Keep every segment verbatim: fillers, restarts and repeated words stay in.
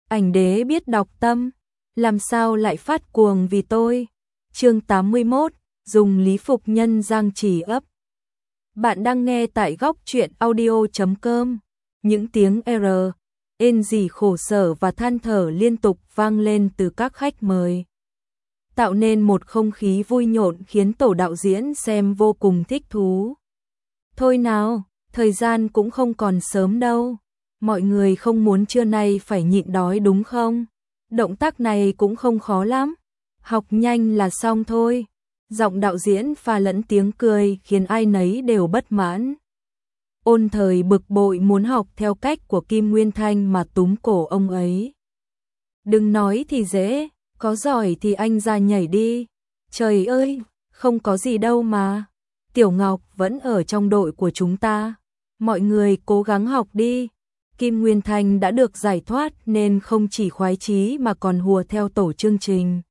ảnh đế biết đọc tâm, làm sao lại phát cuồng vì tôi. Chương tám mươi mốt, dùng lý phục nhân Giang Trì ấp. Bạn đang nghe tại góc truyện audio chấm com. Những tiếng R, ên gì khổ sở và than thở liên tục vang lên từ các khách mời, tạo nên một không khí vui nhộn khiến tổ đạo diễn xem vô cùng thích thú. Thôi nào, thời gian cũng không còn sớm đâu. Mọi người không muốn trưa nay phải nhịn đói đúng không? Động tác này cũng không khó lắm. Học nhanh là xong thôi. Giọng đạo diễn pha lẫn tiếng cười khiến ai nấy đều bất mãn. Ôn Thời bực bội muốn học theo cách của Kim Nguyên Thanh mà túm cổ ông ấy. Đừng nói thì dễ, có giỏi thì anh ra nhảy đi. Trời ơi, không có gì đâu mà. Tiểu Ngọc vẫn ở trong đội của chúng ta. Mọi người cố gắng học đi. Kim Nguyên Thanh đã được giải thoát nên không chỉ khoái chí mà còn hùa theo tổ chương trình.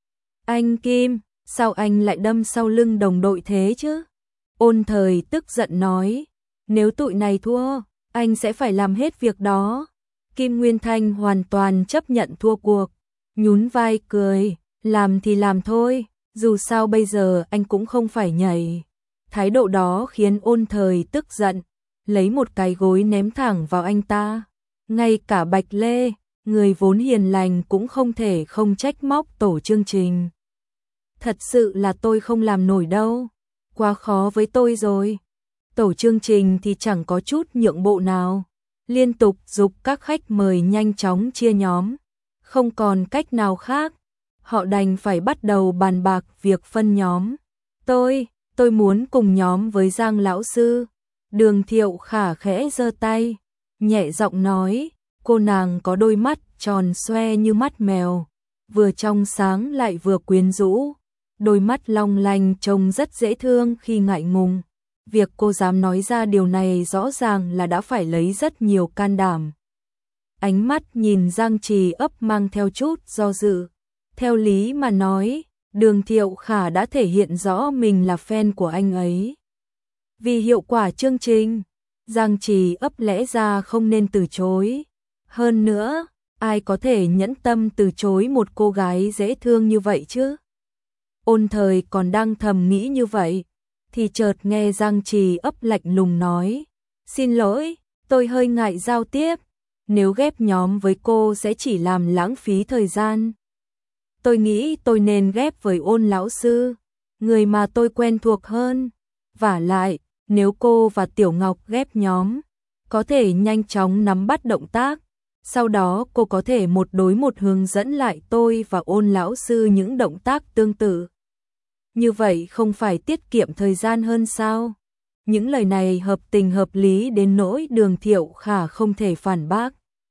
Anh Kim, sao anh lại đâm sau lưng đồng đội thế chứ? Ôn Thời tức giận nói, nếu tụi này thua, anh sẽ phải làm hết việc đó. Kim Nguyên Thanh hoàn toàn chấp nhận thua cuộc, nhún vai cười, làm thì làm thôi, dù sao bây giờ anh cũng không phải nhảy. Thái độ đó khiến Ôn Thời tức giận, lấy một cái gối ném thẳng vào anh ta. Ngay cả Bạch Lê, người vốn hiền lành cũng không thể không trách móc tổ chương trình. Thật sự là tôi không làm nổi đâu, quá khó với tôi rồi. Tổ chương trình thì chẳng có chút nhượng bộ nào, liên tục giục các khách mời nhanh chóng chia nhóm. Không còn cách nào khác, họ đành phải bắt đầu bàn bạc việc phân nhóm. Tôi, tôi muốn cùng nhóm với Giang lão sư. Đường Thiệu Khả khẽ giơ tay, nhẹ giọng nói, cô nàng có đôi mắt tròn xoe như mắt mèo, vừa trong sáng lại vừa quyến rũ. Đôi mắt long lanh trông rất dễ thương khi ngại ngùng. Việc cô dám nói ra điều này rõ ràng là đã phải lấy rất nhiều can đảm. Ánh mắt nhìn Giang Trì ấp mang theo chút do dự. Theo lý mà nói, Đường Thiệu Khả đã thể hiện rõ mình là fan của anh ấy. Vì hiệu quả chương trình, Giang Trì ấp lẽ ra không nên từ chối. Hơn nữa, ai có thể nhẫn tâm từ chối một cô gái dễ thương như vậy chứ? Ôn Thời còn đang thầm nghĩ như vậy, thì chợt nghe Giang Trì ấp lạnh lùng nói, xin lỗi, tôi hơi ngại giao tiếp, nếu ghép nhóm với cô sẽ chỉ làm lãng phí thời gian. Tôi nghĩ tôi nên ghép với Ôn lão sư, người mà tôi quen thuộc hơn. Vả lại, nếu cô và Tiểu Ngọc ghép nhóm, có thể nhanh chóng nắm bắt động tác, sau đó cô có thể một đối một hướng dẫn lại tôi và Ôn lão sư những động tác tương tự. Như vậy không phải tiết kiệm thời gian hơn sao? Những lời này hợp tình hợp lý đến nỗi Đường Thiệu Khả không thể phản bác.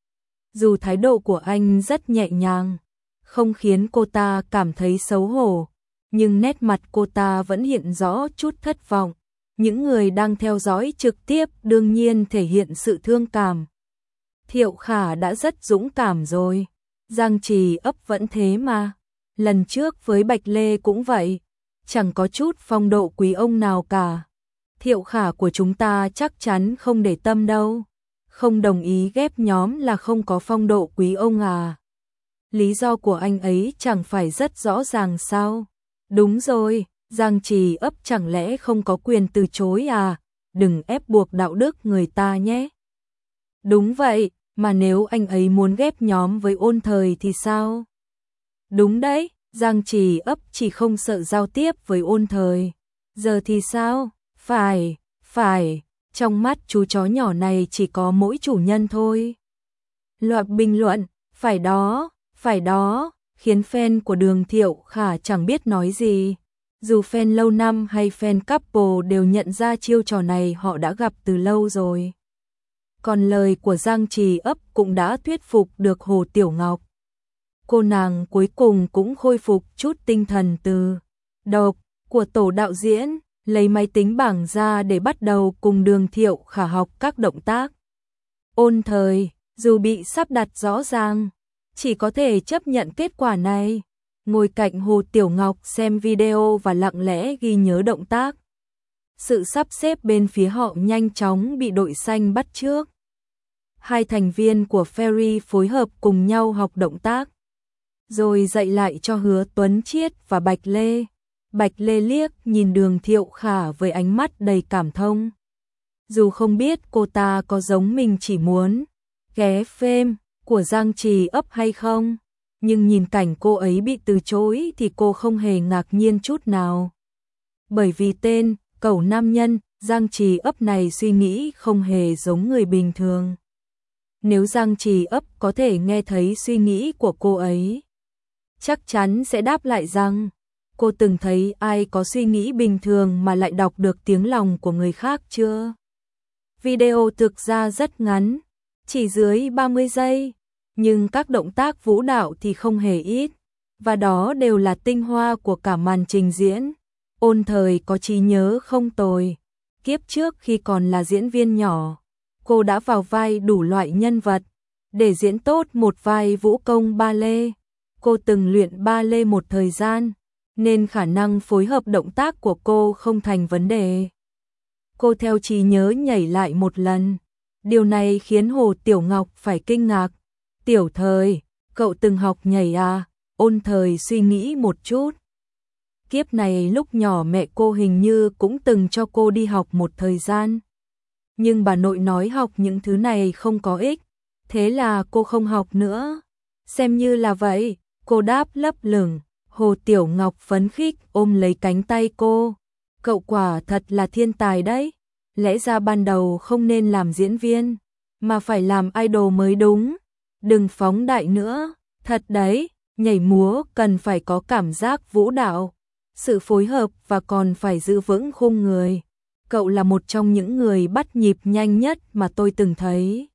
Dù thái độ của anh rất nhẹ nhàng, không khiến cô ta cảm thấy xấu hổ, nhưng nét mặt cô ta vẫn hiện rõ chút thất vọng. Những người đang theo dõi trực tiếp đương nhiên thể hiện sự thương cảm. Thiệu Khả đã rất dũng cảm rồi, Giang Trì ấp vẫn thế mà. Lần trước với Bạch Lê cũng vậy, chẳng có chút phong độ quý ông nào cả. Thiệu Khả của chúng ta chắc chắn không để tâm đâu. Không đồng ý ghép nhóm là không có phong độ quý ông à? Lý do của anh ấy chẳng phải rất rõ ràng sao? Đúng rồi, Giang Trì ấp chẳng lẽ không có quyền từ chối à? Đừng ép buộc đạo đức người ta nhé. Đúng vậy, mà nếu anh ấy muốn ghép nhóm với Ôn Thời thì sao? Đúng đấy, Giang Trì ấp chỉ không sợ giao tiếp với Ôn Thời. Giờ thì sao? Phải, phải, trong mắt chú chó nhỏ này chỉ có mỗi chủ nhân thôi. Loạt bình luận, phải đó, phải đó, khiến fan của Đường Thiệu Khả chẳng biết nói gì. Dù fan lâu năm hay fan couple đều nhận ra chiêu trò này họ đã gặp từ lâu rồi. Còn lời của Giang Trì ấp cũng đã thuyết phục được Hồ Tiểu Ngọc. Cô nàng cuối cùng cũng khôi phục chút tinh thần từ độc của tổ đạo diễn, lấy máy tính bảng ra để bắt đầu cùng Đường Thiệu Khả học các động tác. Ôn Thời, dù bị sắp đặt rõ ràng, chỉ có thể chấp nhận kết quả này. Ngồi cạnh Hồ Tiểu Ngọc xem video và lặng lẽ ghi nhớ động tác. Sự sắp xếp bên phía họ nhanh chóng bị đội xanh bắt trước. Hai thành viên của Fairy phối hợp cùng nhau học động tác, rồi dạy lại cho Hứa Tuấn Chiết và Bạch Lê. Bạch Lê liếc nhìn Đường Thiệu Khả với ánh mắt đầy cảm thông. Dù không biết cô ta có giống mình chỉ muốn ghé phim của Giang Trì ấp hay không, nhưng nhìn cảnh cô ấy bị từ chối thì cô không hề ngạc nhiên chút nào. Bởi vì tên cẩu nam nhân Giang Trì ấp này suy nghĩ không hề giống người bình thường. Nếu Giang Trì ấp có thể nghe thấy suy nghĩ của cô ấy, chắc chắn sẽ đáp lại rằng cô từng thấy ai có suy nghĩ bình thường mà lại đọc được tiếng lòng của người khác chưa? Video thực ra rất ngắn, chỉ dưới ba mươi giây, nhưng các động tác vũ đạo thì không hề ít, và đó đều là tinh hoa của cả màn trình diễn. Ôn Thời có trí nhớ không tồi, kiếp trước khi còn là diễn viên nhỏ, cô đã vào vai đủ loại nhân vật. Để diễn tốt một vai vũ công ba lê, cô từng luyện ba lê một thời gian, nên khả năng phối hợp động tác của cô không thành vấn đề. Cô theo trí nhớ nhảy lại một lần. Điều này khiến Hồ Tiểu Ngọc phải kinh ngạc. Tiểu Thời, cậu từng học nhảy à? Ôn Thời suy nghĩ một chút. Kiếp này lúc nhỏ mẹ cô hình như cũng từng cho cô đi học một thời gian. Nhưng bà nội nói học những thứ này không có ích, thế là cô không học nữa. Xem như là vậy, cô đáp lấp lửng. Hồ Tiểu Ngọc phấn khích ôm lấy cánh tay cô. Cậu quả thật là thiên tài đấy. Lẽ ra ban đầu không nên làm diễn viên, mà phải làm idol mới đúng. Đừng phóng đại nữa, thật đấy, nhảy múa cần phải có cảm giác vũ đạo, sự phối hợp và còn phải giữ vững khung người. Cậu là một trong những người bắt nhịp nhanh nhất mà tôi từng thấy.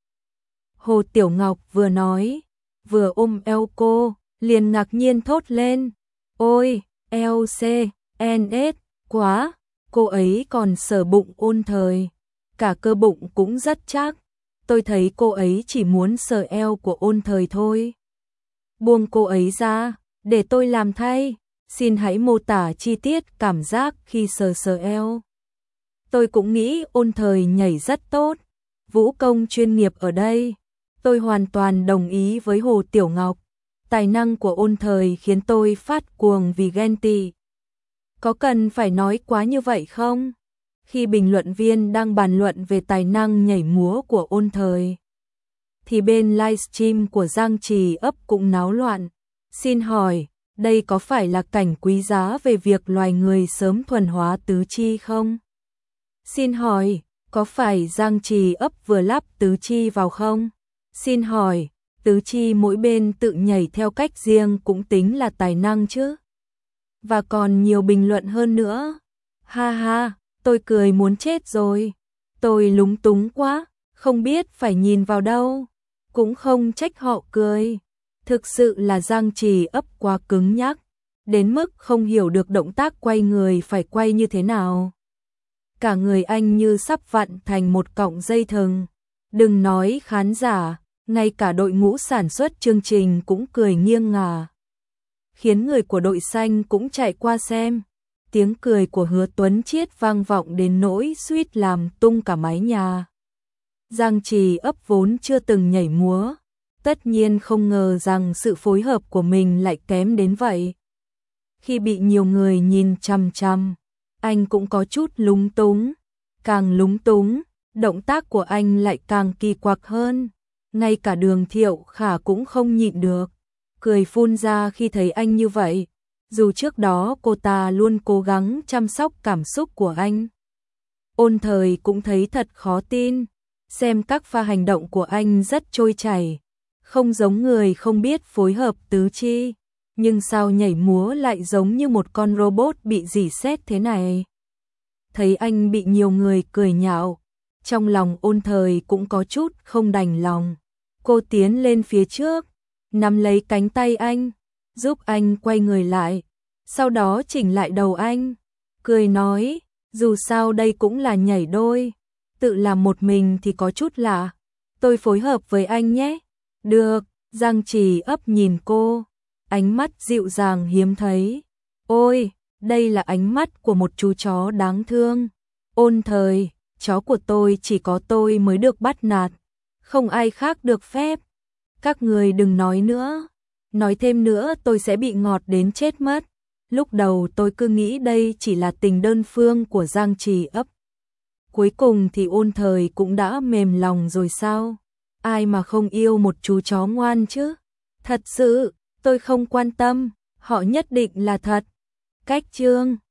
Hồ Tiểu Ngọc vừa nói, vừa ôm eo cô, liền ngạc nhiên thốt lên. Ôi, eo xê en ét, quá, cô ấy còn sờ bụng Ôn Thời. Cả cơ bụng cũng rất chắc. Tôi thấy cô ấy chỉ muốn sờ eo của Ôn Thời thôi. Buông cô ấy ra, để tôi làm thay. Xin hãy mô tả chi tiết cảm giác khi sờ sờ eo. Tôi cũng nghĩ Ôn Thời nhảy rất tốt. Vũ công chuyên nghiệp ở đây. Tôi hoàn toàn đồng ý với Hồ Tiểu Ngọc. Tài năng của Ôn Thời khiến tôi phát cuồng vì ghen tị. Có cần phải nói quá như vậy không? Khi bình luận viên đang bàn luận về tài năng nhảy múa của Ôn Thời, thì bên livestream của Giang Trì ấp cũng náo loạn. Xin hỏi, đây có phải là cảnh quý giá về việc loài người sớm thuần hóa tứ chi không? Xin hỏi, có phải Giang Trì ấp vừa lắp tứ chi vào không? Xin hỏi, tứ chi mỗi bên tự nhảy theo cách riêng cũng tính là tài năng chứ? Và còn nhiều bình luận hơn nữa. Ha ha, tôi cười muốn chết rồi. Tôi lúng túng quá, không biết phải nhìn vào đâu. Cũng không trách họ cười. Thực sự là Giang Trì ấp quá cứng nhắc, đến mức không hiểu được động tác quay người phải quay như thế nào. Cả người anh như sắp vặn thành một cọng dây thừng. Đừng nói khán giả, ngay cả đội ngũ sản xuất chương trình cũng cười nghiêng ngả. Khiến người của đội xanh cũng chạy qua xem. Tiếng cười của Hứa Tuấn Chiết vang vọng đến nỗi suýt làm tung cả mái nhà. Giang Trì ấp vốn chưa từng nhảy múa, tất nhiên không ngờ rằng sự phối hợp của mình lại kém đến vậy. Khi bị nhiều người nhìn chằm chằm, anh cũng có chút lúng túng. Càng lúng túng, động tác của anh lại càng kỳ quặc hơn. Ngay cả Đường Thiệu Khả cũng không nhịn được, cười phun ra khi thấy anh như vậy. Dù trước đó cô ta luôn cố gắng chăm sóc cảm xúc của anh. Ôn Thời cũng thấy thật khó tin, xem các pha hành động của anh rất trôi chảy, không giống người không biết phối hợp tứ chi, nhưng sao nhảy múa lại giống như một con robot bị rỉ sét thế này. Thấy anh bị nhiều người cười nhạo, trong lòng Ôn Thời cũng có chút không đành lòng. Cô tiến lên phía trước, nắm lấy cánh tay anh, giúp anh quay người lại, sau đó chỉnh lại đầu anh, cười nói, dù sao đây cũng là nhảy đôi, tự làm một mình thì có chút lạ, tôi phối hợp với anh nhé. Được, Giang Trì ấp nhìn cô, ánh mắt dịu dàng hiếm thấy. Ôi, đây là ánh mắt của một chú chó đáng thương. Ôn Thời, chó của tôi chỉ có tôi mới được bắt nạt. không ai khác được phép. Các người đừng nói nữa, nói thêm nữa tôi sẽ bị ngọt đến chết mất. Lúc đầu tôi cứ nghĩ đây chỉ là tình đơn phương của Giang Trì ấp. Cuối cùng thì Ôn Thời cũng đã mềm lòng rồi sao? Ai mà không yêu một chú chó ngoan chứ? Thật sự, tôi không quan tâm, họ nhất định là thật. Cách chương